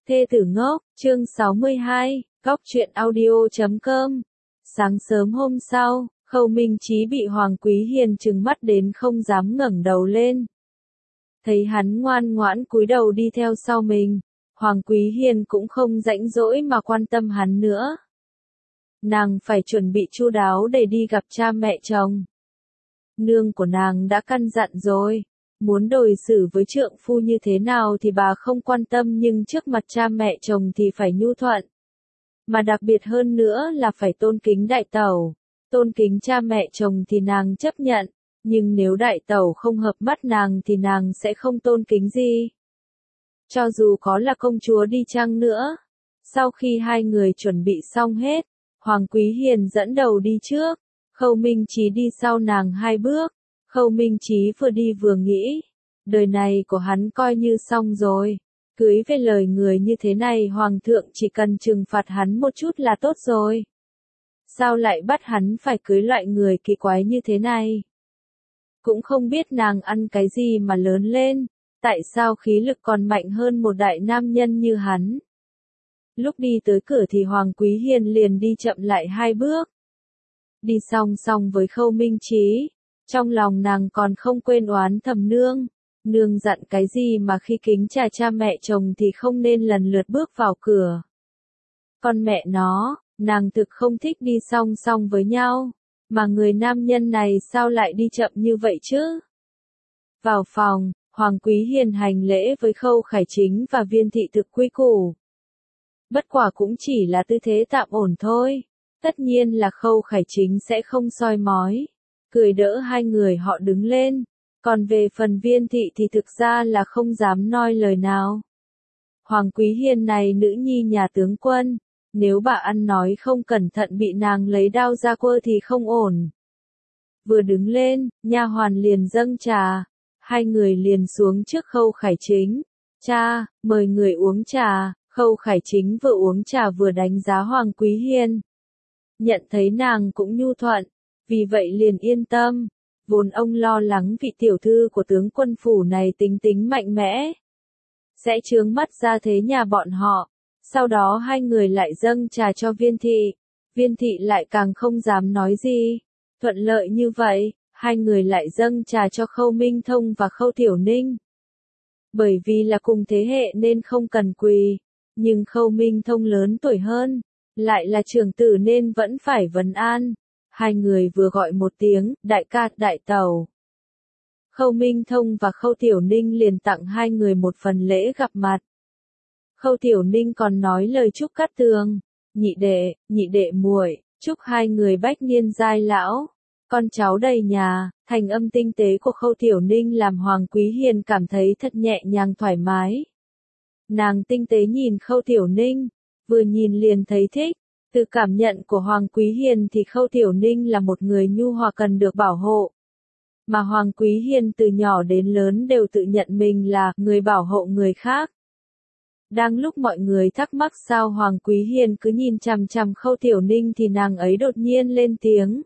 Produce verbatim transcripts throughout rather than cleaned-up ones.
Thê tử ngốc, chương sáu mươi hai, góc truyện audio chấm com. Sáng sớm hôm sau, Khâu Minh Chí bị Hoàng Quý Hiền trừng mắt đến không dám ngẩng đầu lên. Thấy hắn ngoan ngoãn cúi đầu đi theo sau mình, Hoàng Quý Hiền cũng không rãnh rỗi mà quan tâm hắn nữa. Nàng phải chuẩn bị chu đáo để đi gặp cha mẹ chồng. Nương của nàng đã căn dặn rồi. Muốn đối xử với trượng phu như thế nào thì bà không quan tâm, nhưng trước mặt cha mẹ chồng thì phải nhu thuận. Mà đặc biệt hơn nữa là phải tôn kính đại tẩu. Tôn kính cha mẹ chồng thì nàng chấp nhận, nhưng nếu đại tẩu không hợp mắt nàng thì nàng sẽ không tôn kính gì. Cho dù có là công chúa đi chăng nữa. Sau khi hai người chuẩn bị xong hết, Hoàng Quý Hiền dẫn đầu đi trước, Khâu Minh Chí đi sau nàng hai bước. Khâu Minh Chí vừa đi vừa nghĩ, đời này của hắn coi như xong rồi, cưới về lời người như thế này hoàng thượng chỉ cần trừng phạt hắn một chút là tốt rồi. Sao lại bắt hắn phải cưới loại người kỳ quái như thế này? Cũng không biết nàng ăn cái gì mà lớn lên, tại sao khí lực còn mạnh hơn một đại nam nhân như hắn. Lúc đi tới cửa thì Hoàng Quý Hiền liền đi chậm lại hai bước. Đi song song với Khâu Minh Chí. Trong lòng nàng còn không quên oán thầm nương, nương dặn cái gì mà khi kính trà cha mẹ chồng thì không nên lần lượt bước vào cửa. Con mẹ nó, nàng thực không thích đi song song với nhau, mà người nam nhân này sao lại đi chậm như vậy chứ? Vào phòng, Hoàng Quý Hiền hành lễ với Khâu Khải Chính và Viên thị thực quy củ. Bất quả cũng chỉ là tư thế tạm ổn thôi, tất nhiên là Khâu Khải Chính sẽ không soi mói. Cười đỡ hai người họ đứng lên, còn về phần Viên thị thì thực ra là không dám nói lời nào. Hoàng Quý Hiền này nữ nhi nhà tướng quân, nếu bà ăn nói không cẩn thận bị nàng lấy đao ra quơ thì không ổn. Vừa đứng lên, nha hoàn liền dâng trà, hai người liền xuống trước Khâu Khải Chính. Cha, mời người uống trà. Khâu Khải Chính vừa uống trà vừa đánh giá Hoàng Quý Hiền. Nhận thấy nàng cũng nhu thuận, vì vậy liền yên tâm, vốn ông lo lắng vị tiểu thư của tướng quân phủ này tính tính mạnh mẽ, sẽ chướng mắt ra thế nhà bọn họ. Sau đó hai người lại dâng trà cho Viên thị, Viên thị lại càng không dám nói gì. Thuận lợi như vậy, hai người lại dâng trà cho Khâu Minh Thông và Khâu Tiểu Ninh. Bởi vì là cùng thế hệ nên không cần quỳ, nhưng Khâu Minh Thông lớn tuổi hơn, lại là trưởng tử nên vẫn phải vấn an. Hai người vừa gọi một tiếng, đại ca, đại tẩu. Khâu Minh Thông và Khâu Tiểu Ninh liền tặng hai người một phần lễ gặp mặt. Khâu Tiểu Ninh còn nói lời chúc cát tường, nhị đệ, nhị đệ muội, chúc hai người bách niên giai lão, con cháu đầy nhà. Thành âm tinh tế của Khâu Tiểu Ninh làm Hoàng Quý Hiền cảm thấy thật nhẹ nhàng thoải mái. Nàng tinh tế nhìn Khâu Tiểu Ninh, vừa nhìn liền thấy thích. Từ cảm nhận của Hoàng Quý Hiền thì Khâu Tiểu Ninh là một người nhu hòa cần được bảo hộ. Mà Hoàng Quý Hiền từ nhỏ đến lớn đều tự nhận mình là người bảo hộ người khác. Đang lúc mọi người thắc mắc sao Hoàng Quý Hiền cứ nhìn chằm chằm Khâu Tiểu Ninh thì nàng ấy đột nhiên lên tiếng.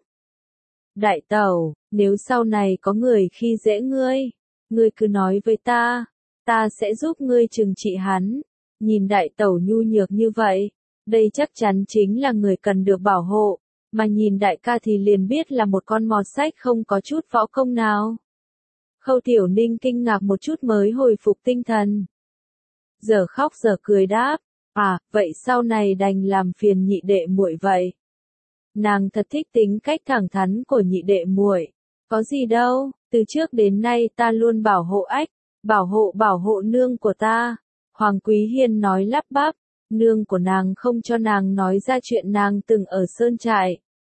Đại tẩu, nếu sau này có người khi dễ ngươi, ngươi cứ nói với ta, ta sẽ giúp ngươi trừng trị hắn. Nhìn đại tẩu nhu nhược như vậy, đây chắc chắn chính là người cần được bảo hộ, mà nhìn đại ca thì liền biết là một con mọt sách không có chút võ công nào. Khâu Tiểu Ninh kinh ngạc một chút mới hồi phục tinh thần. Giờ khóc giờ cười đáp, à, vậy sau này đành làm phiền nhị đệ muội vậy. Nàng thật thích tính cách thẳng thắn của nhị đệ muội, có gì đâu, từ trước đến nay ta luôn bảo hộ ách, bảo hộ bảo hộ nương của ta. Hoàng Quý Hiền nói lắp bắp. Nương của nàng không cho nàng nói ra chuyện nàng từng ở sơn trại.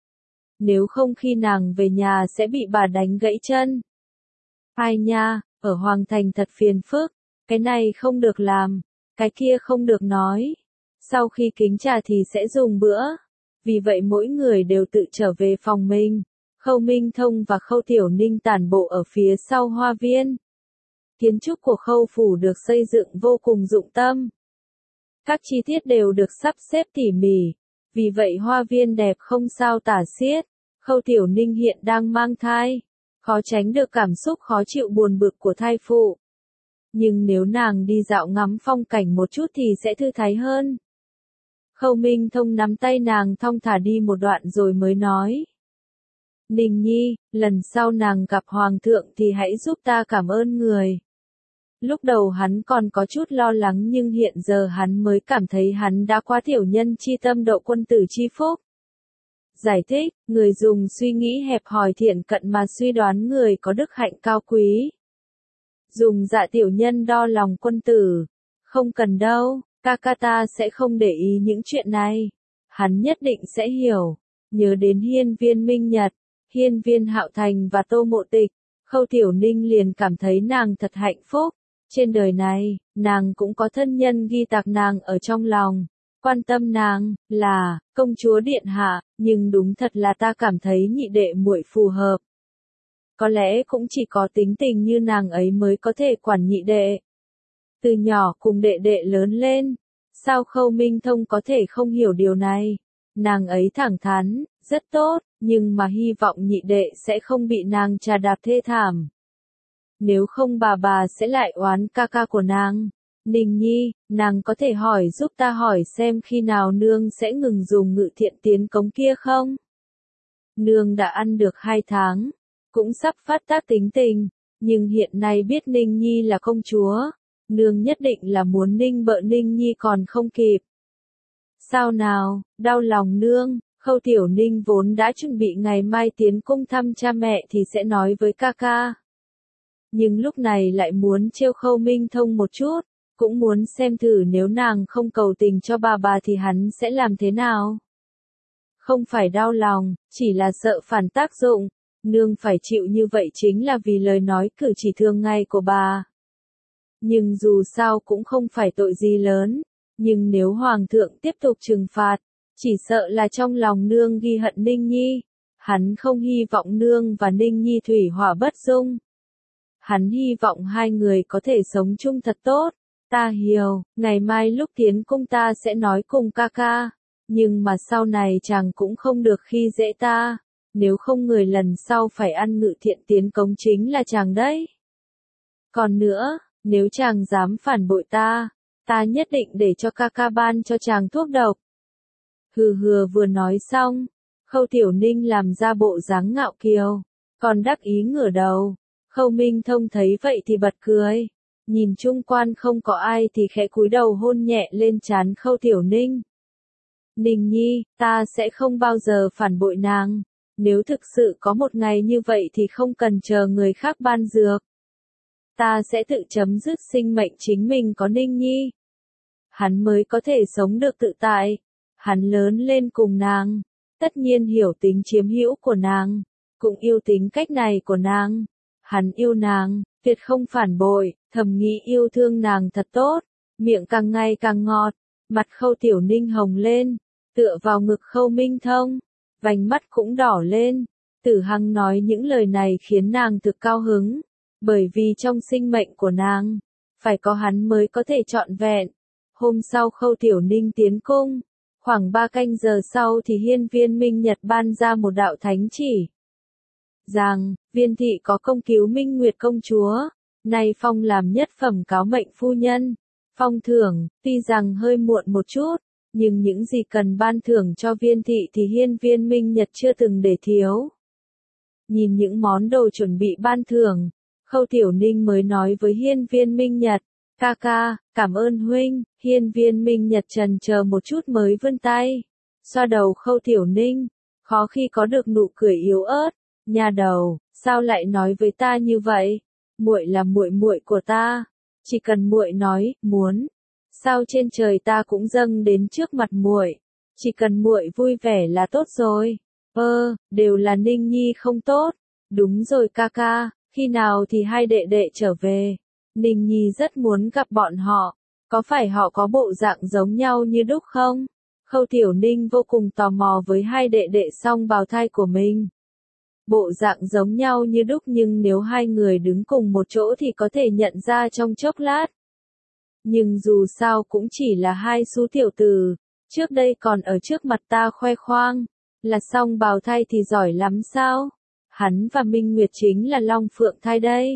Nếu không khi nàng về nhà sẽ bị bà đánh gãy chân. Ai nha, ở Hoàng Thành thật phiền phức, cái này không được làm, cái kia không được nói. Sau khi kính trà thì sẽ dùng bữa. Vì vậy mỗi người đều tự trở về phòng mình. Khâu Minh Thông và Khâu Tiểu Ninh tản bộ ở phía sau hoa viên. Kiến trúc của Khâu phủ được xây dựng vô cùng dụng tâm. Các chi tiết đều được sắp xếp tỉ mỉ, vì vậy hoa viên đẹp không sao tả xiết. Khâu Tiểu Ninh hiện đang mang thai, khó tránh được cảm xúc khó chịu buồn bực của thai phụ. nhưng nếu nàng đi dạo ngắm phong cảnh một chút thì sẽ thư thái hơn. Khâu Minh Thông nắm tay nàng thong thả đi một đoạn rồi mới nói. Ninh Nhi, lần sau nàng gặp Hoàng thượng thì hãy giúp ta cảm ơn người. Lúc đầu hắn còn có chút lo lắng nhưng hiện giờ hắn mới cảm thấy hắn đã quá tiểu nhân chi tâm độ quân tử chi phúc. Giải thích, người dùng suy nghĩ hẹp hòi thiện cận mà suy đoán người có đức hạnh cao quý. Dùng dạ tiểu nhân đo lòng quân tử. Không cần đâu, ca ca ta sẽ không để ý những chuyện này. Hắn nhất định sẽ hiểu. Nhớ đến hiên viên Minh Nhật, hiên viên Hạo Thành và Tô Mộ Tịch, Khâu Tiểu Ninh liền cảm thấy nàng thật hạnh phúc. Trên đời này, nàng cũng có thân nhân ghi tạc nàng ở trong lòng. Quan tâm nàng, là, công chúa điện hạ, nhưng đúng thật là ta cảm thấy nhị đệ muội phù hợp. Có lẽ cũng chỉ có tính tình như nàng ấy mới có thể quản nhị đệ. Từ nhỏ cùng đệ đệ lớn lên, sao Khâu Minh Thông có thể không hiểu điều này? Nàng ấy thẳng thắn, rất tốt, nhưng mà hy vọng nhị đệ sẽ không bị nàng trà đạp thê thảm. Nếu không bà bà sẽ lại oán ca ca của nàng. Ninh Nhi, nàng có thể hỏi giúp ta hỏi xem khi nào nương sẽ ngừng dùng ngự thiện tiến cống kia không? Nương đã ăn được hai tháng, cũng sắp phát tác tính tình, nhưng hiện nay biết Ninh Nhi là công chúa, nương nhất định là muốn ninh bợ Ninh Nhi còn không kịp. Sao nào, đau lòng nương, Khâu Tiểu Ninh vốn đã chuẩn bị ngày mai tiến cung thăm cha mẹ thì sẽ nói với ca ca. Nhưng lúc này lại muốn trêu Khâu Minh Thông một chút, cũng muốn xem thử nếu nàng không cầu tình cho bà bà thì hắn sẽ làm thế nào. Không phải đau lòng, chỉ là sợ phản tác dụng, nương phải chịu như vậy chính là vì lời nói cử chỉ thường ngày của bà. Nhưng dù sao cũng không phải tội gì lớn, nhưng nếu Hoàng thượng tiếp tục trừng phạt, chỉ sợ là trong lòng nương ghi hận Ninh Nhi, hắn không hy vọng nương và Ninh Nhi thủy hỏa bất dung. Hắn hy vọng hai người có thể sống chung thật tốt. Ta hiểu, ngày mai lúc tiến cung ta sẽ nói cùng ca ca, nhưng mà sau này chàng cũng không được khi dễ ta, nếu không người lần sau phải ăn ngự thiện tiến cống chính là chàng đấy. Còn nữa, nếu chàng dám phản bội ta, ta nhất định để cho ca ca ban cho chàng thuốc độc. Hừ hừ vừa nói xong, Khâu Tiểu Ninh làm ra bộ dáng ngạo kiều, còn đắc ý ngửa đầu. Khâu Minh Thông thấy vậy thì bật cười. Nhìn chung quan không có ai thì khẽ cúi đầu hôn nhẹ lên trán Khâu Tiểu Ninh. Ninh Nhi, ta sẽ không bao giờ phản bội nàng. Nếu thực sự có một ngày như vậy thì không cần chờ người khác ban dược. Ta sẽ tự chấm dứt sinh mệnh chính mình có Ninh Nhi. Hắn mới có thể sống được tự tại. Hắn lớn lên cùng nàng, tất nhiên hiểu tính chiếm hữu của nàng, cũng yêu tính cách này của nàng. Hắn yêu nàng, tuyệt không phản bội, thầm nghĩ yêu thương nàng thật tốt, miệng càng ngày càng ngọt, mặt Khâu Tiểu Ninh hồng lên, tựa vào ngực Khâu Minh Thông, vành mắt cũng đỏ lên. Tử Hằng nói những lời này khiến nàng thực cao hứng, bởi vì trong sinh mệnh của nàng, phải có hắn mới có thể trọn vẹn. Hôm sau Khâu Tiểu Ninh tiến cung, khoảng ba canh giờ sau thì hiên viên Minh Nhật ban ra một đạo thánh chỉ. Rằng, viên thị có công cứu Minh Nguyệt công chúa, nay phong làm nhất phẩm cáo mệnh phu nhân. Phong thưởng, tuy rằng hơi muộn một chút, nhưng những gì cần ban thưởng cho viên thị thì hiên viên Minh Nhật chưa từng để thiếu. Nhìn những món đồ chuẩn bị ban thưởng, Khâu Tiểu Ninh mới nói với hiên viên Minh Nhật, ca ca, cảm ơn huynh. Hiên viên Minh Nhật trần chờ một chút mới vươn tay, xoa đầu Khâu Tiểu Ninh, khó khi có được nụ cười yếu ớt. Nhà đầu, sao lại nói với ta như vậy? Muội là muội muội của ta, chỉ cần muội nói muốn, sao trên trời ta cũng dâng đến trước mặt muội. Chỉ cần muội vui vẻ là tốt rồi. Ơ, đều là Ninh Nhi không tốt. Đúng rồi ca ca, khi nào thì hai đệ đệ trở về? Ninh Nhi rất muốn gặp bọn họ. Có phải họ có bộ dạng giống nhau như đúc không? Khâu Tiểu Ninh vô cùng tò mò với hai đệ đệ song bào thai của mình. Bộ dạng giống nhau như đúc nhưng nếu hai người đứng cùng một chỗ thì có thể nhận ra trong chốc lát. Nhưng dù sao cũng chỉ là hai số tiểu tử, trước đây còn ở trước mặt ta khoe khoang, là song bào thai thì giỏi lắm sao? Hắn và Minh Nguyệt chính là long phượng thai đây.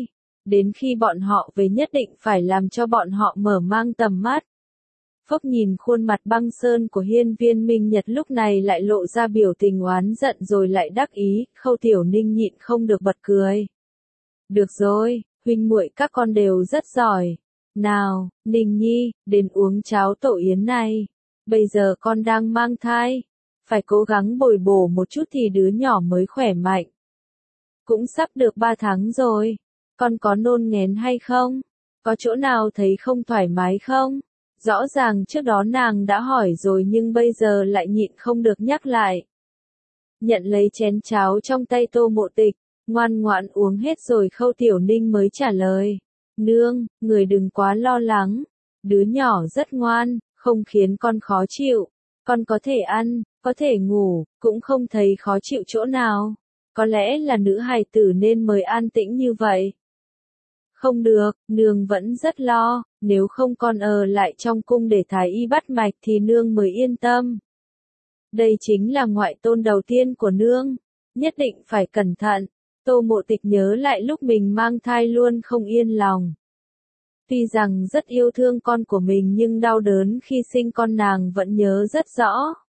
đến khi bọn họ về nhất định phải làm cho bọn họ mở mang tầm mắt. Phốc nhìn khuôn mặt băng sơn của Hiên Viên Minh Nhật lúc này lại lộ ra biểu tình oán giận rồi lại đắc ý, Khâu Tiểu Ninh nhịn không được bật cười. Được rồi, huynh muội các con đều rất giỏi. Nào, Ninh Nhi, đến uống cháo tổ yến này. Bây giờ con đang mang thai. Phải cố gắng bồi bổ một chút thì đứa nhỏ mới khỏe mạnh. Cũng sắp được ba tháng rồi. Con có nôn nghén hay không? Có chỗ nào thấy không thoải mái không? Rõ ràng trước đó nàng đã hỏi rồi nhưng bây giờ lại nhịn không được nhắc lại. Nhận lấy chén cháo trong tay Tô Mộ Tịch, ngoan ngoãn uống hết rồi Khâu Tiểu Ninh mới trả lời. Nương, người đừng quá lo lắng. Đứa nhỏ rất ngoan, không khiến con khó chịu. Con có thể ăn, có thể ngủ, cũng không thấy khó chịu chỗ nào. Có lẽ là nữ hài tử nên mới an tĩnh như vậy. Không được, nương vẫn rất lo, nếu không con ở lại trong cung để thái y bắt mạch thì nương mới yên tâm. Đây chính là ngoại tôn đầu tiên của nương, nhất định phải cẩn thận. Tô Mộ Tịch nhớ lại lúc mình mang thai luôn không yên lòng. Tuy rằng rất yêu thương con của mình nhưng đau đớn khi sinh con nàng vẫn nhớ rất rõ.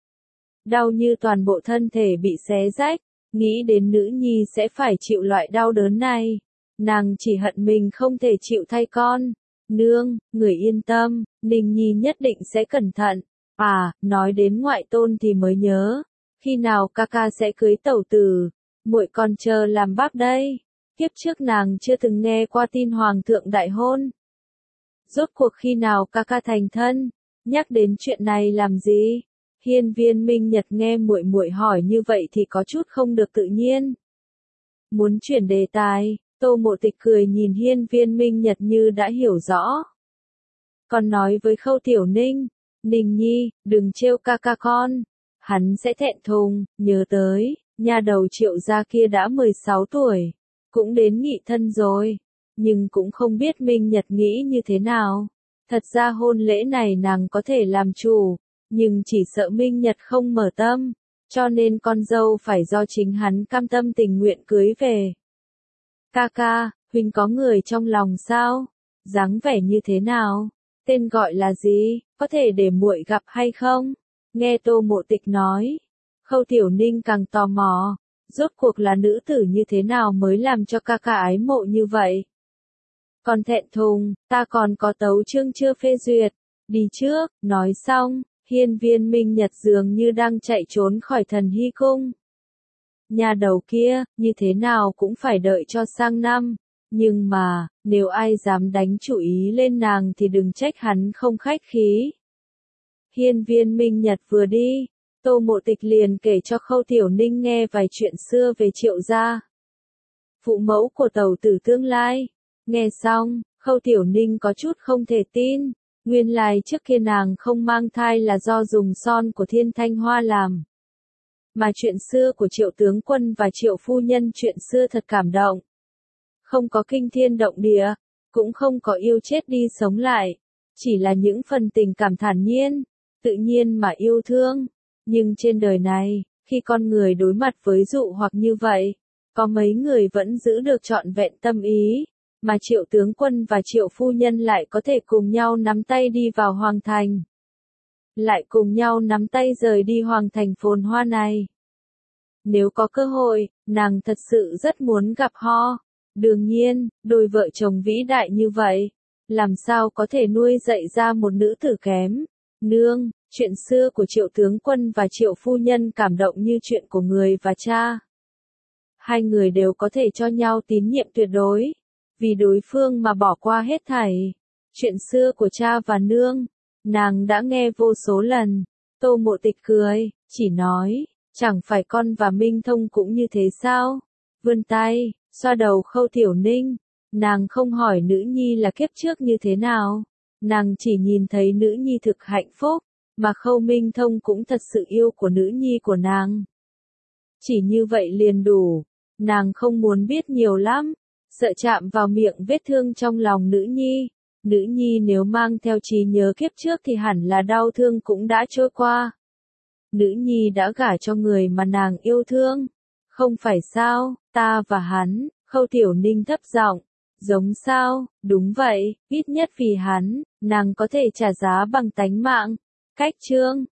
Đau như toàn bộ thân thể bị xé rách, nghĩ đến nữ nhi sẽ phải chịu loại đau đớn này. Nàng chỉ hận mình không thể chịu thay con. Nương, người yên tâm, Ninh Nhi nhất định sẽ cẩn thận. À, nói đến ngoại tôn thì mới nhớ, khi nào ca ca sẽ cưới tẩu tử, muội còn chờ làm bác đây. Kiếp trước nàng chưa từng nghe qua tin hoàng thượng đại hôn. Rốt cuộc khi nào ca ca thành thân, nhắc đến chuyện này làm gì? Hiên Viên Minh Nhật nghe muội muội hỏi như vậy thì có chút không được tự nhiên. Muốn chuyển đề tài, Tô Mộ Tịch cười nhìn Hiên Viên Minh Nhật như đã hiểu rõ. Còn nói với Khâu Tiểu Ninh, Ninh Nhi, đừng trêu ca ca con, hắn sẽ thẹn thùng, nhớ tới, nhà đầu Triệu gia kia đã mười sáu tuổi, cũng đến nghị thân rồi, nhưng cũng không biết Minh Nhật nghĩ như thế nào. Thật ra hôn lễ này nàng có thể làm chủ, nhưng chỉ sợ Minh Nhật không mở tâm, cho nên con dâu phải do chính hắn cam tâm tình nguyện cưới về. Ca ca, huynh có người trong lòng sao? Dáng vẻ như thế nào? Tên gọi là gì? Có thể để muội gặp hay không? Nghe Tô Mộ Tịch nói, Khâu Tiểu Ninh càng tò mò, rốt cuộc là nữ tử như thế nào mới làm cho ca ca ái mộ như vậy? Còn thẹn thùng, ta còn có tấu chương chưa phê duyệt, đi trước, nói xong, Hiên Viên Minh Nhật dường như đang chạy trốn khỏi Thần Hy Cung. Nhà đầu kia, như thế nào cũng phải đợi cho sang năm, nhưng mà, nếu ai dám đánh chủ ý lên nàng thì đừng trách hắn không khách khí. Hiên Viên Minh Nhật vừa đi, Tô Mộ Tịch liền kể cho Khâu Tiểu Ninh nghe vài chuyện xưa về Triệu gia. Phụ mẫu của tẩu tử tương lai. Nghe xong, Khâu Tiểu Ninh có chút không thể tin, nguyên lai trước kia nàng không mang thai là do dùng son của Thiên Thanh Hoa làm. Mà chuyện xưa của Triệu tướng quân và Triệu phu nhân chuyện xưa thật cảm động. Không có kinh thiên động địa, cũng không có yêu chết đi sống lại, chỉ là những phần tình cảm thản nhiên, tự nhiên mà yêu thương. Nhưng trên đời này, khi con người đối mặt với dụ hoặc như vậy, có mấy người vẫn giữ được trọn vẹn tâm ý, mà Triệu tướng quân và Triệu phu nhân lại có thể cùng nhau nắm tay đi vào hoàng thành. Lại cùng nhau nắm tay rời đi hoàng thành phồn hoa này. Nếu có cơ hội, nàng thật sự rất muốn gặp họ. Đương nhiên, đôi vợ chồng vĩ đại như vậy, làm sao có thể nuôi dạy ra một nữ tử kém. Nương, chuyện xưa của Triệu tướng quân và Triệu phu nhân cảm động như chuyện của người và cha. Hai người đều có thể cho nhau tín nhiệm tuyệt đối, vì đối phương mà bỏ qua hết thảy. Chuyện xưa của cha và nương, nàng đã nghe vô số lần. Tô Mộ Tịch cười, chỉ nói, chẳng phải con và Minh Thông cũng như thế sao? Vươn tay, xoa đầu Khâu Tiểu Ninh, nàng không hỏi nữ nhi là kiếp trước như thế nào, nàng chỉ nhìn thấy nữ nhi thực hạnh phúc, mà Khâu Minh Thông cũng thật sự yêu của nữ nhi của nàng. Chỉ như vậy liền đủ, nàng không muốn biết nhiều lắm, sợ chạm vào miệng vết thương trong lòng nữ nhi. Nữ nhi nếu mang theo trí nhớ kiếp trước thì hẳn là đau thương cũng đã trôi qua. Nữ nhi đã gả cho người mà nàng yêu thương. Không phải sao, ta và hắn, Khâu Tiểu Ninh thấp giọng, Giống sao, đúng vậy, ít nhất vì hắn, nàng có thể trả giá bằng tánh mạng. Cách chương